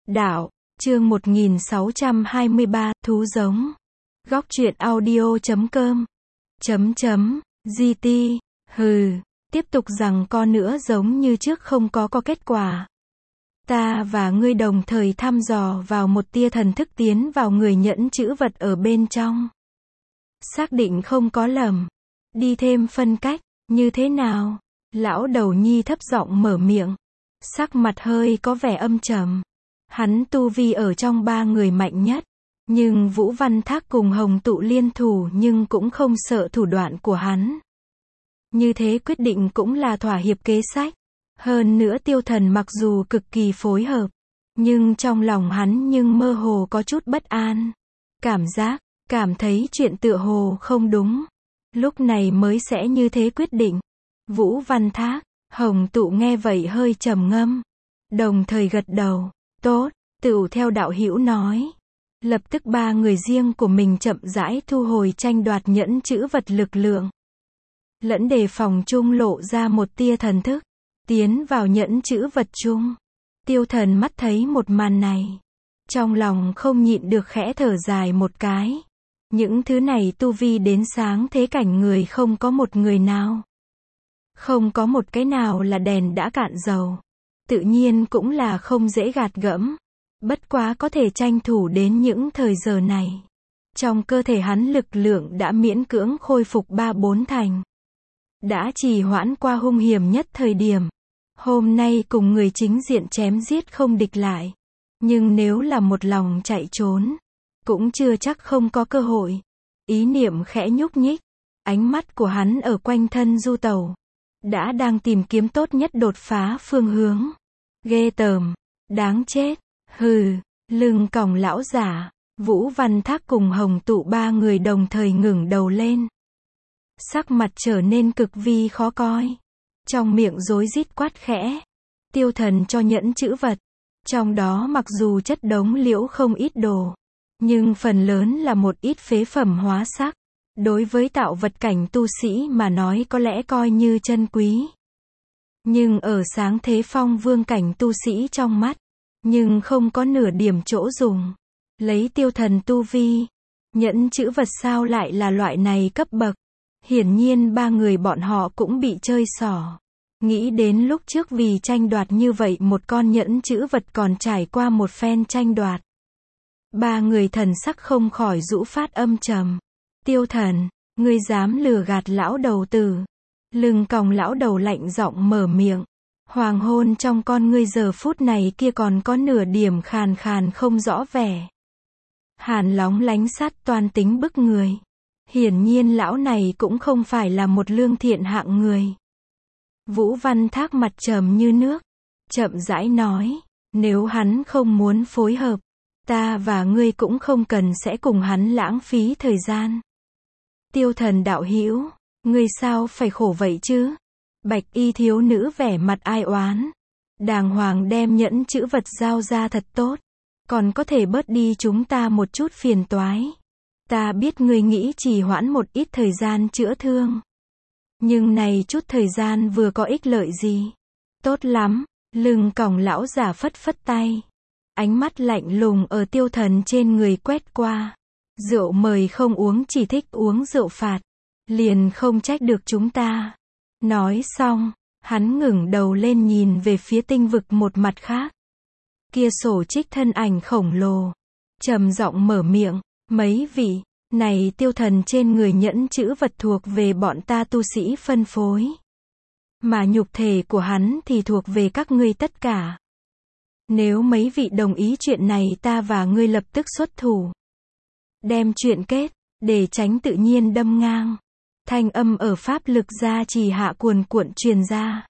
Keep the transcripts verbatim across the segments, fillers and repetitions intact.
Đạo, chương một nghìn sáu trăm hai mươi ba, thú giống. Góc truyện audio chấm com. Chấm chấm, giê tê, hừ, tiếp tục rằng con nữa giống như trước không có có kết quả. Ta và ngươi đồng thời thăm dò vào một tia thần thức tiến vào người nhẫn chữ vật ở bên trong. Xác định không có lầm. Đi thêm phân cách, như thế nào? Lão đầu nhi thấp giọng mở miệng. Sắc mặt hơi có vẻ âm trầm. Hắn tu vi ở trong ba người mạnh nhất. Nhưng Vũ Văn Thác cùng Hồng Tụ liên thủ nhưng cũng không sợ thủ đoạn của hắn. Như thế quyết định cũng là thỏa hiệp kế sách. Hơn nữa Tiêu Thần mặc dù cực kỳ phối hợp. Nhưng trong lòng hắn nhưng mơ hồ có chút bất an. Cảm giác, cảm thấy chuyện tựa hồ không đúng. Lúc này mới sẽ như thế quyết định. Vũ Văn Thác, Hồng Tụ nghe vậy hơi trầm ngâm. Đồng thời gật đầu. Tốt, tựu theo đạo hữu nói. Lập tức ba người riêng của mình chậm rãi thu hồi tranh đoạt nhẫn chữ vật lực lượng. Lẫn đề phòng chung lộ ra một tia thần thức. Tiến vào nhẫn chữ vật chung. Tiêu Thần mắt thấy một màn này. Trong lòng không nhịn được khẽ thở dài một cái. Những thứ này tu vi đến sáng thế cảnh người không có một người nào. Không có một cái nào là đèn đã cạn dầu. Tự nhiên cũng là không dễ gạt gẫm. Bất quá có thể tranh thủ đến những thời giờ này. Trong cơ thể hắn lực lượng đã miễn cưỡng khôi phục ba bốn thành. Đã trì hoãn qua hung hiểm nhất thời điểm. Hôm nay cùng người chính diện chém giết không địch lại. Nhưng nếu là một lòng chạy trốn, cũng chưa chắc không có cơ hội. Ý niệm khẽ nhúc nhích. Ánh mắt của hắn ở quanh thân du tẩu. Đã đang tìm kiếm tốt nhất đột phá phương hướng. Ghê tởm. Đáng chết. Hừ. Lưng còng lão giả. Vũ Văn Thác cùng Hồng Tụ ba người đồng thời ngẩng đầu lên. Sắc mặt trở nên cực vi khó coi. Trong miệng rối rít quát khẽ. Tiêu Thần cho nhẫn chữ vật. Trong đó mặc dù chất đống liễu không ít đồ. Nhưng phần lớn là một ít phế phẩm hóa sắc. Đối với tạo vật cảnh tu sĩ mà nói có lẽ coi như chân quý. Nhưng ở sáng thế phong vương cảnh tu sĩ trong mắt. Nhưng không có nửa điểm chỗ dùng. Lấy Tiêu Thần tu vi. Nhẫn chữ vật sao lại là loại này cấp bậc. Hiển nhiên ba người bọn họ cũng bị chơi xỏ. Nghĩ đến lúc trước vì tranh đoạt như vậy một con nhẫn chữ vật còn trải qua một phen tranh đoạt. Ba người thần sắc không khỏi rũ phát âm trầm. Tiêu Thần, ngươi dám lừa gạt lão đầu tử. Lưng còng lão đầu lạnh giọng mở miệng. Hoàng hôn trong con ngươi giờ phút này kia còn có nửa điểm khàn khàn không rõ vẻ. Hàn lóng lánh sát toan tính bức người. Hiển nhiên lão này cũng không phải là một lương thiện hạng người. Vũ Văn Thác mặt trầm như nước. Chậm rãi nói. Nếu hắn không muốn phối hợp. Ta và ngươi cũng không cần sẽ cùng hắn lãng phí thời gian. Tiêu Thần đạo hữu. Ngươi sao phải khổ vậy chứ? Bạch y thiếu nữ vẻ mặt ai oán. Đàng hoàng đem nhẫn chữ vật giao ra thật tốt. Còn có thể bớt đi chúng ta một chút phiền toái. Ta biết ngươi nghĩ trì hoãn một ít thời gian chữa thương. Nhưng này chút thời gian vừa có ích lợi gì? Tốt lắm. Lưng còng lão giả phất phất tay. Ánh mắt lạnh lùng ở Tiêu Thần trên người quét qua. Rượu mời không uống chỉ thích uống rượu phạt. Liền không trách được chúng ta. Nói xong, hắn ngẩng đầu lên nhìn về phía tinh vực một mặt khác. Kia sổ trích thân ảnh khổng lồ. Trầm giọng mở miệng. Mấy vị, này Tiêu Thần trên người nhẫn chữ vật thuộc về bọn ta tu sĩ phân phối. Mà nhục thể của hắn thì thuộc về các ngươi tất cả. Nếu mấy vị đồng ý chuyện này ta và ngươi lập tức xuất thủ. Đem chuyện kết, để tránh tự nhiên đâm ngang. Thanh âm ở pháp lực gia trì hạ cuồn cuộn truyền ra.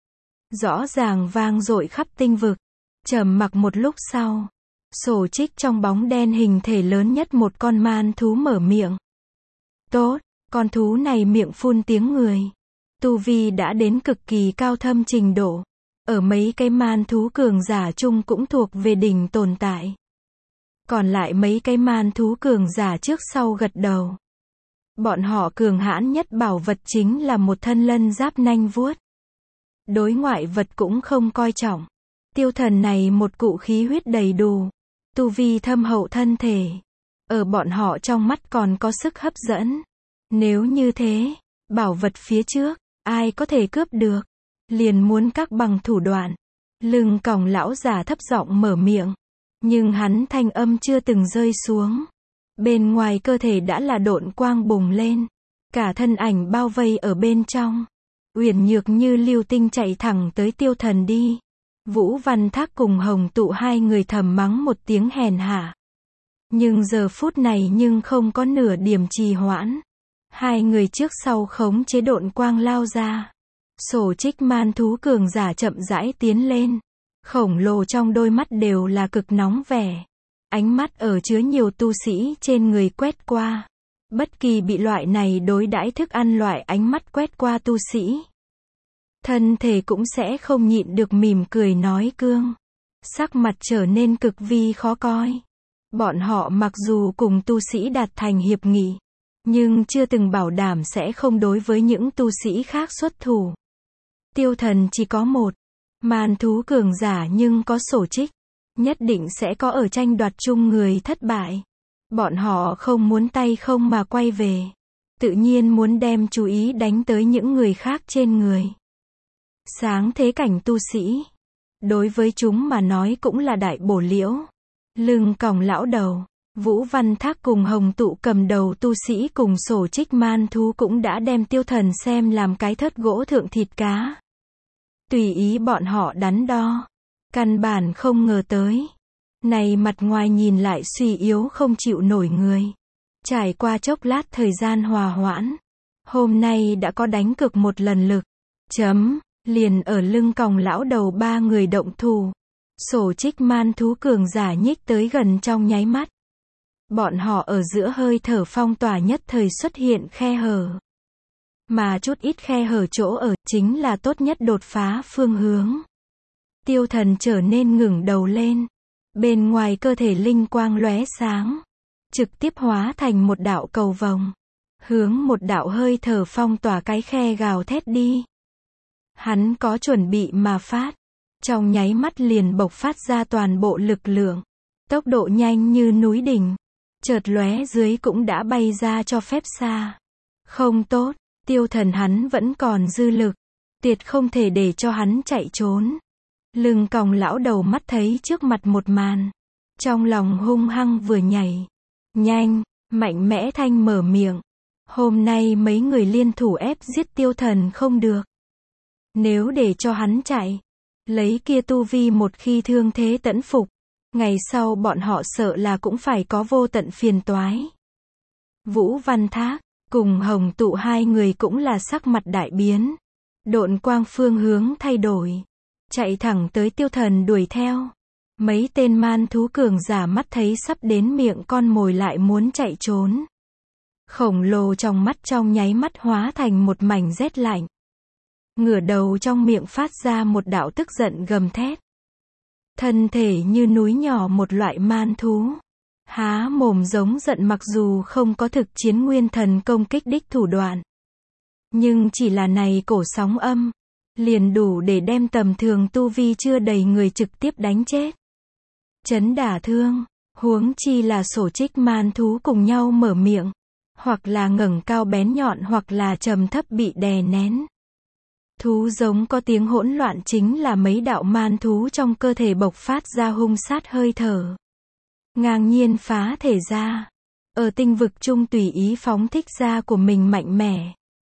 Rõ ràng vang dội khắp tinh vực. Trầm mặc một lúc sau. Sổ trích trong bóng đen hình thể lớn nhất một con man thú mở miệng. Tốt, con thú này miệng phun tiếng người. Tu vi đã đến cực kỳ cao thâm trình độ. Ở mấy cái man thú cường giả chung cũng thuộc về đỉnh tồn tại. Còn lại mấy cái man thú cường giả trước sau gật đầu. Bọn họ cường hãn nhất bảo vật chính là một thân lân giáp nanh vuốt. Đối ngoại vật cũng không coi trọng. Tiêu thần này một cụ khí huyết đầy đủ, tu vi thâm hậu thân thể. Ở bọn họ trong mắt còn có sức hấp dẫn. Nếu như thế, bảo vật phía trước, ai có thể cướp được, liền muốn các bằng thủ đoạn. Lưng còng lão già thấp giọng mở miệng, nhưng hắn thanh âm chưa từng rơi xuống. Bên ngoài cơ thể đã là độn quang bùng lên, cả thân ảnh bao vây ở bên trong. Uyển Nhược như lưu tinh chạy thẳng tới Tiêu thần đi. Vũ Văn Thác cùng Hồng Tụ hai người thầm mắng một tiếng hèn hạ. Nhưng giờ phút này nhưng không có nửa điểm trì hoãn. Hai người trước sau khống chế độn quang lao ra. Sổ trích man thú cường giả chậm rãi tiến lên. Khổng lồ trong đôi mắt đều là cực nóng vẻ. Ánh mắt ở chứa nhiều tu sĩ trên người quét qua. Bất kỳ bị loại này đối đãi thức ăn loại ánh mắt quét qua tu sĩ, thân thể cũng sẽ không nhịn được mỉm cười nói cương. Sắc mặt trở nên cực vi khó coi. Bọn họ mặc dù cùng tu sĩ đạt thành hiệp nghị, nhưng chưa từng bảo đảm sẽ không đối với những tu sĩ khác xuất thủ. Tiêu thần chỉ có một, man thú cường giả nhưng có sổ trích. Nhất định sẽ có ở tranh đoạt chung người thất bại. Bọn họ không muốn tay không mà quay về. Tự nhiên muốn đem chú ý đánh tới những người khác trên người. Sáng thế cảnh tu sĩ, đối với chúng mà nói cũng là đại bổ liễu. Lưng còng lão đầu, Vũ Văn Thác cùng Hồng Tụ cầm đầu tu sĩ cùng sổ trích man thú cũng đã đem Tiêu thần xem làm cái thớt gỗ thượng thịt cá. Tùy ý bọn họ đắn đo. Căn bản không ngờ tới. Này mặt ngoài nhìn lại suy yếu không chịu nổi người. Trải qua chốc lát thời gian hòa hoãn. Hôm nay đã có đánh cực một lần lực. Chấm, liền ở lưng còng lão đầu ba người động thủ. Sổ trích man thú cường giả nhích tới gần trong nháy mắt. Bọn họ ở giữa hơi thở phong tỏa nhất thời xuất hiện khe hở. Mà chút ít khe hở chỗ ở chính là tốt nhất đột phá phương hướng. Tiêu thần trở nên ngẩng đầu lên. Bên ngoài cơ thể linh quang lóe sáng. Trực tiếp hóa thành một đạo cầu vồng. Hướng một đạo hơi thở phong tỏa cái khe gào thét đi. Hắn có chuẩn bị mà phát. Trong nháy mắt liền bộc phát ra toàn bộ lực lượng. Tốc độ nhanh như núi đỉnh. Chợt lóe dưới cũng đã bay ra cho phép xa. Không tốt, tiêu thần hắn vẫn còn dư lực. Tuyệt không thể để cho hắn chạy trốn. Lưng còng lão đầu mắt thấy trước mặt một màn. Trong lòng hung hăng vừa nhảy. Nhanh, mạnh mẽ thanh mở miệng. Hôm nay mấy người liên thủ ép giết tiêu thần không được. Nếu để cho hắn chạy, lấy kia tu vi một khi thương thế tẫn phục, ngày sau bọn họ sợ là cũng phải có vô tận phiền toái. Vũ Văn Thác, cùng Hồng Tụ hai người cũng là sắc mặt đại biến. Độn quang phương hướng thay đổi. Chạy thẳng tới tiêu thần đuổi theo. Mấy tên man thú cường giả mắt thấy sắp đến miệng con mồi lại muốn chạy trốn. Khổng lồ trong mắt trong nháy mắt hóa thành một mảnh rét lạnh. Ngửa đầu trong miệng phát ra một đạo tức giận gầm thét. Thân thể như núi nhỏ một loại man thú. Há mồm giống giận mặc dù không có thực chiến nguyên thần công kích đích thủ đoạn. Nhưng chỉ là này cổ sóng âm. Liền đủ để đem tầm thường tu vi chưa đầy người trực tiếp đánh chết. Chấn đả thương, huống chi là sổ trích man thú cùng nhau mở miệng. Hoặc là ngẩng cao bén nhọn hoặc là trầm thấp bị đè nén. Thú giống có tiếng hỗn loạn chính là mấy đạo man thú trong cơ thể bộc phát ra hung sát hơi thở. Ngang nhiên phá thể ra. Ở tinh vực chung tùy ý phóng thích ra của mình mạnh mẽ.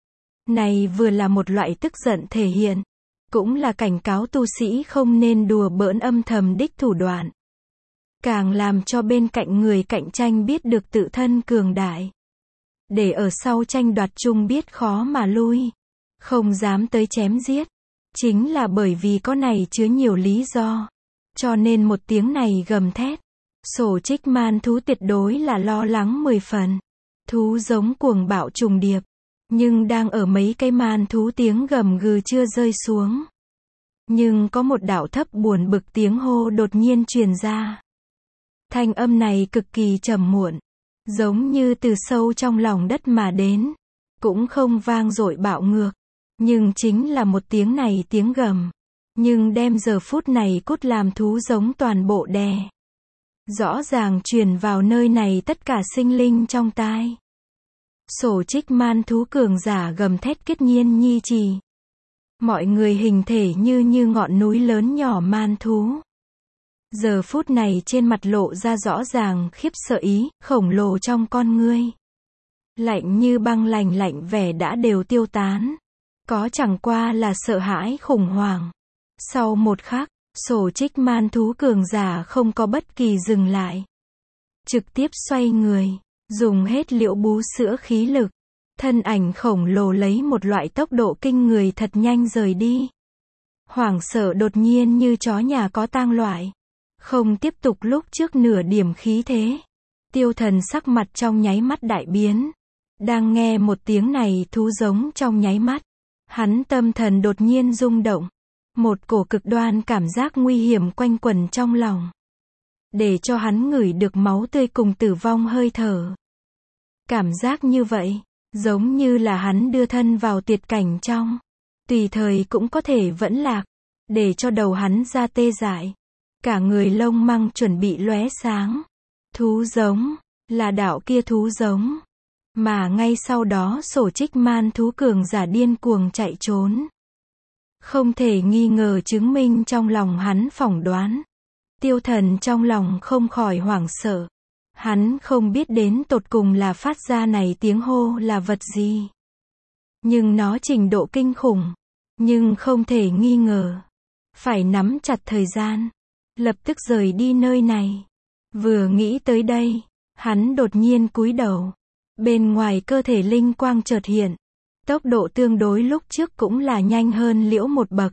Này vừa là một loại tức giận thể hiện. Cũng là cảnh cáo tu sĩ không nên đùa bỡn âm thầm đích thủ đoạn. Càng làm cho bên cạnh người cạnh tranh biết được tự thân cường đại. Để ở sau tranh đoạt chung biết khó mà lui. Không dám tới chém giết. Chính là bởi vì có này chứa nhiều lý do. Cho nên một tiếng này gầm thét. Sổ trích man thú tuyệt đối là lo lắng mười phần. Thú giống cuồng bạo trùng điệp. Nhưng đang ở mấy cây man thú tiếng gầm gừ chưa rơi xuống. Nhưng có một đạo thấp buồn bực tiếng hô đột nhiên truyền ra. Thanh âm này cực kỳ trầm muộn. Giống như từ sâu trong lòng đất mà đến. Cũng không vang dội bạo ngược. Nhưng chính là một tiếng này tiếng gầm. nhưng đem giờ phút này cốt làm thú giống toàn bộ đè. Rõ ràng truyền vào nơi này tất cả sinh linh trong tai. Sổ trích man thú cường giả gầm thét kết nhiên nhi trì. Mọi người hình thể như như ngọn núi lớn nhỏ man thú. Giờ phút này trên mặt lộ ra rõ ràng khiếp sợ ý, khổng lồ trong con ngươi. Lạnh như băng lạnh lạnh vẻ đã đều tiêu tán. Có chẳng qua là sợ hãi khủng hoảng. Sau một khắc, sổ trích man thú cường giả không có bất kỳ dừng lại. Trực tiếp xoay người, dùng hết liễu bú sữa khí lực. Thân ảnh khổng lồ lấy một loại tốc độ kinh người thật nhanh rời đi. Hoảng sợ đột nhiên như chó nhà có tang loại. Không tiếp tục lúc trước nửa điểm khí thế. Tiêu Thần sắc mặt trong nháy mắt đại biến. Đang nghe một tiếng này thú giống trong nháy mắt. Hắn tâm thần đột nhiên rung động. Một cổ cực đoan cảm giác nguy hiểm quanh quẩn trong lòng. Để cho hắn ngửi được máu tươi cùng tử vong hơi thở. Cảm giác như vậy, giống như là hắn đưa thân vào tuyệt cảnh trong. Tùy thời cũng có thể vẫn lạc. Để cho đầu hắn ra tê dại. Cả người lông măng chuẩn bị lóe sáng. Thú giống, là đạo kia thú giống. Mà ngay sau đó sổ trích man thú cường giả điên cuồng chạy trốn. Không thể nghi ngờ chứng minh trong lòng hắn phỏng đoán. Tiêu Thần trong lòng không khỏi hoảng sợ. Hắn không biết đến tột cùng là phát ra này tiếng hô là vật gì. Nhưng nó trình độ kinh khủng. Nhưng không thể nghi ngờ. Phải nắm chặt thời gian. Lập tức rời đi nơi này. Vừa nghĩ tới đây, hắn đột nhiên cúi đầu. Bên ngoài cơ thể linh quang chợt hiện. Tốc độ tương đối lúc trước cũng là nhanh hơn liễu một bậc.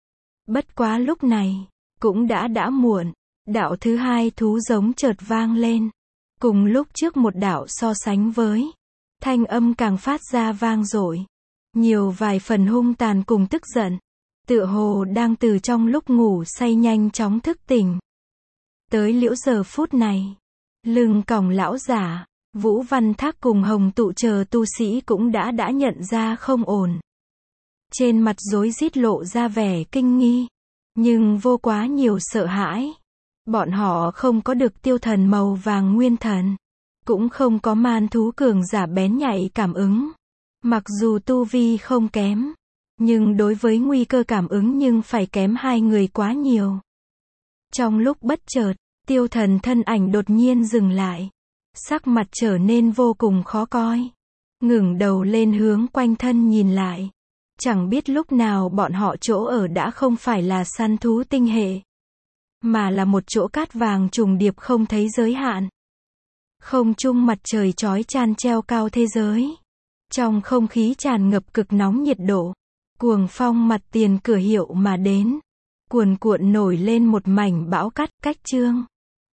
Bất quá lúc này, cũng đã đã muộn. Đạo thứ hai thú giống chợt vang lên. Cùng lúc trước một đạo so sánh với. Thanh âm càng phát ra vang dội. Nhiều vài phần hung tàn cùng tức giận. Tựa hồ đang từ trong lúc ngủ say nhanh chóng thức tỉnh. Tới liễu giờ phút này. Lưng còng lão giả. Vũ Văn Thác cùng Hồng Tụ chờ tu sĩ cũng đã đã nhận ra không ổn. Trên mặt rối rít lộ ra vẻ kinh nghi. Nhưng vô quá nhiều sợ hãi. Bọn họ không có được tiêu thần màu vàng nguyên thần. Cũng không có man thú cường giả bén nhạy cảm ứng. Mặc dù tu vi không kém. Nhưng đối với nguy cơ cảm ứng nhưng phải kém hai người quá nhiều. Trong lúc bất chợt, tiêu thần thân ảnh đột nhiên dừng lại. Sắc mặt trở nên vô cùng khó coi. Ngẩng đầu lên hướng quanh thân nhìn lại. Chẳng biết lúc nào bọn họ chỗ ở đã không phải là săn thú tinh hệ. Mà là một chỗ cát vàng trùng điệp không thấy giới hạn. Không trung mặt trời chói chang treo cao thế giới. Trong không khí tràn ngập cực nóng nhiệt độ. Cuồng phong mặt tiền cửa hiệu mà đến. Cuồn cuộn nổi lên một mảnh bão cát cách chương.